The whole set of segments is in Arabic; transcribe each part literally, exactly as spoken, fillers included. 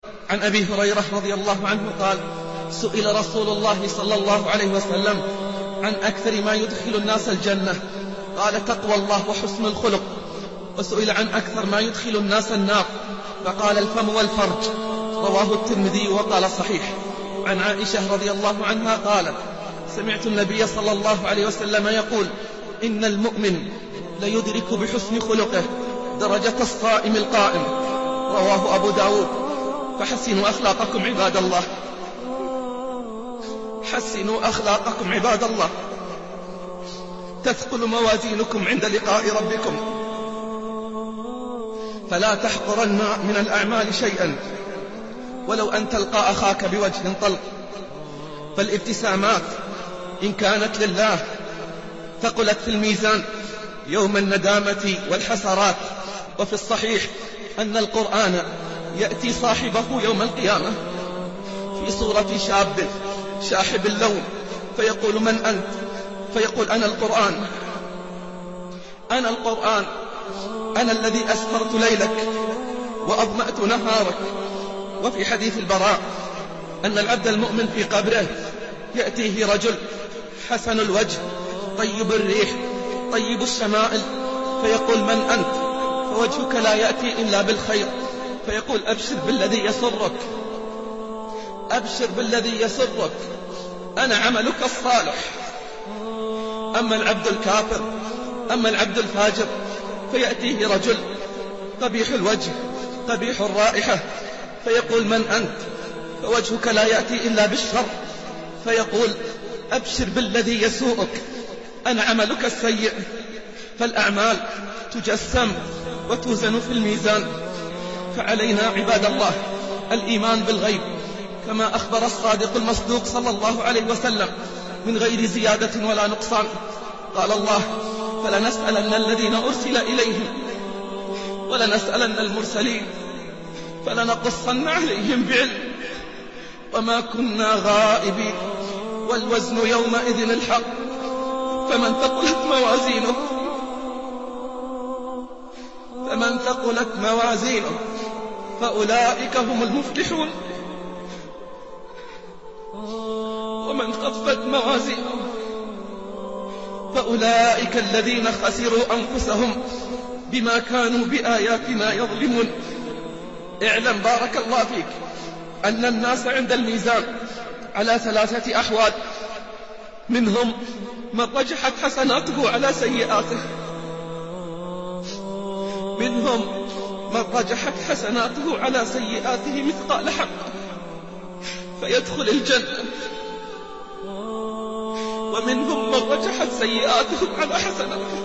عن أبي هريرة رضي الله عنه قال: سئل رسول الله صلى الله عليه وسلم عن أكثر ما يدخل الناس الجنة، قال: تقوى الله وحسن الخلق. وسئل عن أكثر ما يدخل الناس النار، فقال: الفم والفرج. رواه الترمذي وقال صحيح. عن عائشة رضي الله عنها قالت: سمعت النبي صلى الله عليه وسلم يقول: إن المؤمن ليدرك بحسن خلقه درجة الصائم القائم. رواه أبو داود. فحسنوا أخلاقكم عباد الله، حسنوا أخلاقكم عباد الله، تثقل موازينكم عند لقاء ربكم. فلا تحقرن من الأعمال شيئا ولو أن تلقى أخاك بوجه طلق. فالابتسامات إن كانت لله ثقلت في الميزان يوم الندامة والحسرات. وفي الصحيح أن القرآن يأتي صاحبه يوم القيامة في صورة شاب شاحب اللون، فيقول: من أنت؟ فيقول: أنا القرآن، أنا القرآن، أنا الذي أسفرت ليلك وأظمأت نهارك. وفي حديث البراء أن العبد المؤمن في قبره يأتيه رجل حسن الوجه طيب الريح طيب الشمائل، فيقول: من أنت؟ فوجهك لا يأتي إلا بالخير، فيقول: أبشر بالذي يسرك، أبشر بالذي يسرك، أنا عملك الصالح. أما العبد الكافر، أما العبد الفاجر، فيأتيه رجل قبيح الوجه قبيح الرائحة، فيقول: من أنت؟ فوجهك لا يأتي إلا بالشر، فيقول: أبشر بالذي يسوءك، أنا عملك السيء. فالأعمال تجسم وتوزن في الميزان. فعلينا عباد الله الإيمان بالغيب كما أخبر الصادق المصدوق صلى الله عليه وسلم من غير زيادة ولا نقصان. قال الله: فلنسألن الذين أرسل إليهم ولنسألن المرسلين فلنقصن عليهم بعلم وما كنا غائبين والوزن يومئذ الحق. فمن ثقلت موازينه فمن ثقلت موازينه فأولئك هم المفلحون، ومن خفت موازينه فأولئك الذين خسروا أنفسهم بما كانوا بآياتنا يظلمون. اعلم بارك الله فيك أن الناس عند الميزان على ثلاثة أحوال: منهم من رجحت حسناته على سيئاته، منهم من رجحت حسناته على سيئاته مثقال حبة فيدخل الجنة، ومنهم من رجحت سيئاته على حسناته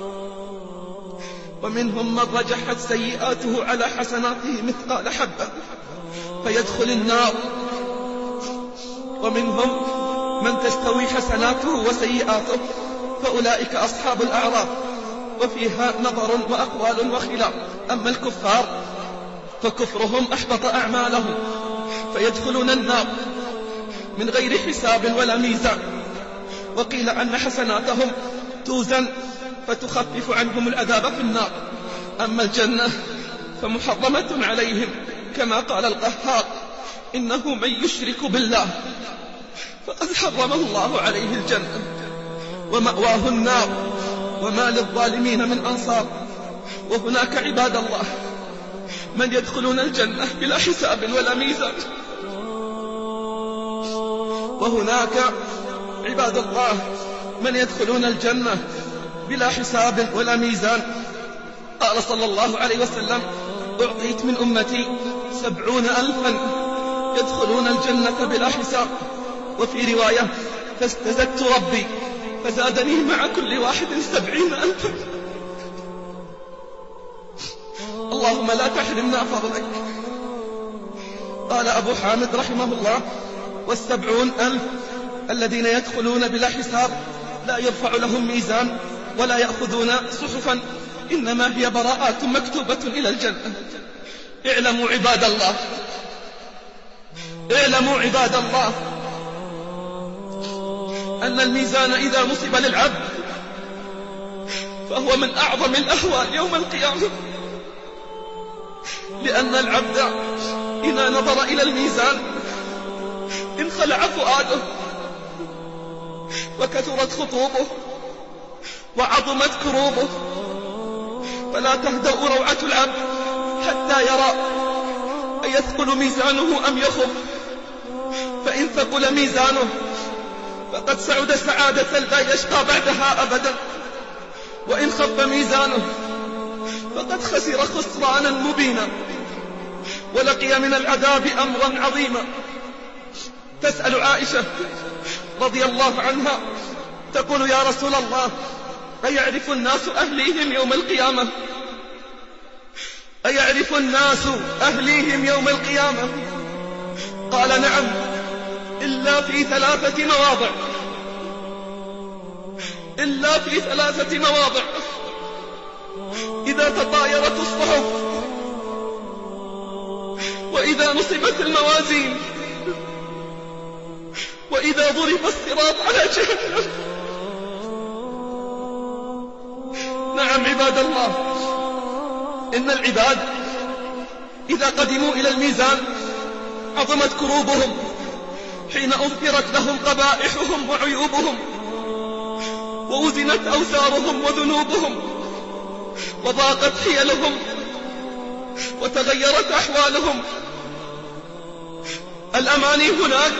ومنهم من رجحت سيئاته على حسناته مثقال حبة فيدخل النار، ومنهم من تستوي حسناته وسيئاته فأولئك أصحاب الأعراف، وفيها نظر وأقوال وخلاف. أما الكفار فكفرهم أحبط أعمالهم فيدخلون النار من غير حساب ولا ميزان. وقيل أن حسناتهم توزن فتخفف عنهم العذاب في النار. أما الجنة فمحرمة عليهم كما قال القهار: إنه من يشرك بالله فقد حرم الله عليه الجنة ومأواه النار وما للظالمين من أنصار. وهناك عباد الله من يدخلون الجنة بلا حساب ولا ميزان، وهناك عباد الله من يدخلون الجنة بلا حساب ولا ميزان. قال صلى الله عليه وسلم: أعطيت من أمتي سبعون ألفا يدخلون الجنة بلا حساب. وفي رواية: فاستزدت ربي فزادني مع كل واحد سبعين ألفا. اللهم لا تحرمنا فضلك. قال أبو حامد رحمه الله: والسبعون ألف الذين يدخلون بلا حساب لا يرفع لهم ميزان ولا يأخذون صحفا، إنما هي براءات مكتوبة إلى الجنة. اعلموا عباد الله اعلموا عباد الله أن الميزان إذا نصب للعبد فهو من أعظم الأهوال يوم القيامة، لأن العبد إذا نظر إلى الميزان انخلع فؤاده وكثرت خطوبه وعظمت كروبه، فلا تهدأ روعة العبد حتى يرى أيثقل ميزانه أم يخف، فإن ثقل ميزانه فقد سعد سعادة لا يشقى بعدها أبدا، وإن خف ميزانه فقد خسر خسرانا مبينا ولقي من العذاب أمرا عظيما. تسأل عائشة رضي الله عنها تقول: يا رسول الله، أيعرف الناس أهليهم يوم القيامة؟ أيعرف الناس أهليهم يوم القيامة؟ قال: نعم، إلا في ثلاثة مواضع، إلا في ثلاثة مواضع: إذا تطايرت الصحف، وإذا نصبت الموازين، وإذا ضرب الصراط على جهنم. نعم عباد الله، إن العباد إذا قدموا إلى الميزان عظمت كروبهم حين أظهرت لهم قبائحهم وعيوبهم، ووزنت أوزارهم وذنوبهم، وضاقت حيلهم وتغيرت أحوالهم. الأماني هناك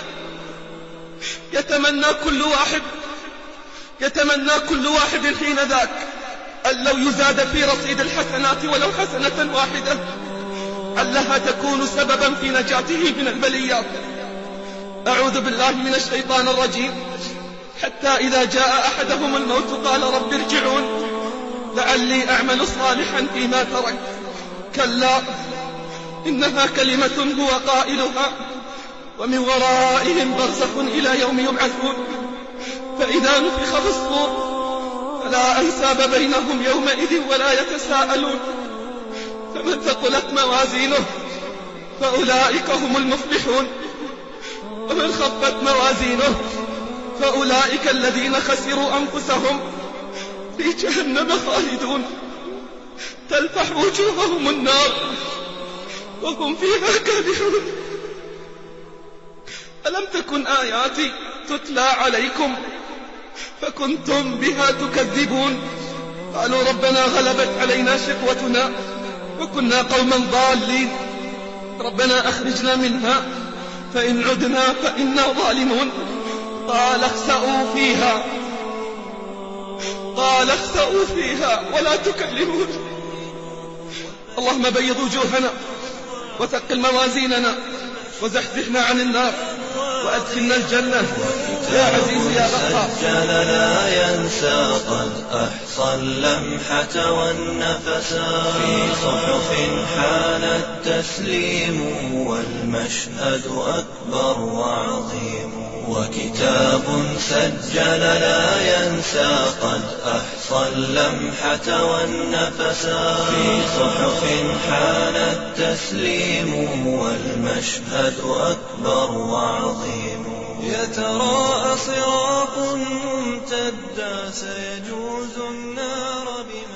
يتمنى كل واحد يتمنى كل واحد حين ذاك أن لو يزاد في رصيد الحسنات ولو حسنة واحدة علها تكون سببا في نجاته من البليات. أعوذ بالله من الشيطان الرجيم. حتى إذا جاء أحدهم الموت قال: رب ارجعون لعلي أعمل صالحا فيما ترك. كلا إنها كلمة هو قائلها ومن ورائهم برزخ إلى يوم يبعثون. فإذا نفخ في الصور فلا أنساب بينهم يومئذ ولا يتساءلون. فمن ثقلت موازينه فأولئك هم المفلحون، ومن خفت موازينه فأولئك الذين خسروا أنفسهم في جهنم خالدون تلفح وجوههم النار وهم فيها كالحون. ألم تكن آياتي تتلى عليكم فكنتم بها تكذبون؟ قالوا ربنا غلبت علينا شقوتنا وكنا قوما ضالين، ربنا أخرجنا منها فإن عدنا فإنا ظالمون. قال اخسئوا فيها قال اخسئوا فيها ولا تكلمون. اللهم بيض وجوهنا وثقل موازيننا وزحزحنا عن النار وأدخلنا الجنة يا عزيز يا غفار. سجل لا ينسى قد أحصى اللمحة والنفسا في صحف حان التسليم والمشهد أكبر وعظيم. وكتاب سجل لا ينسى قد أحصى اللمحة والنفسا في صحف حان التسليم والمشهد أكبر وعظيم. يتراءى صراط ممتدا سيجوز النار بما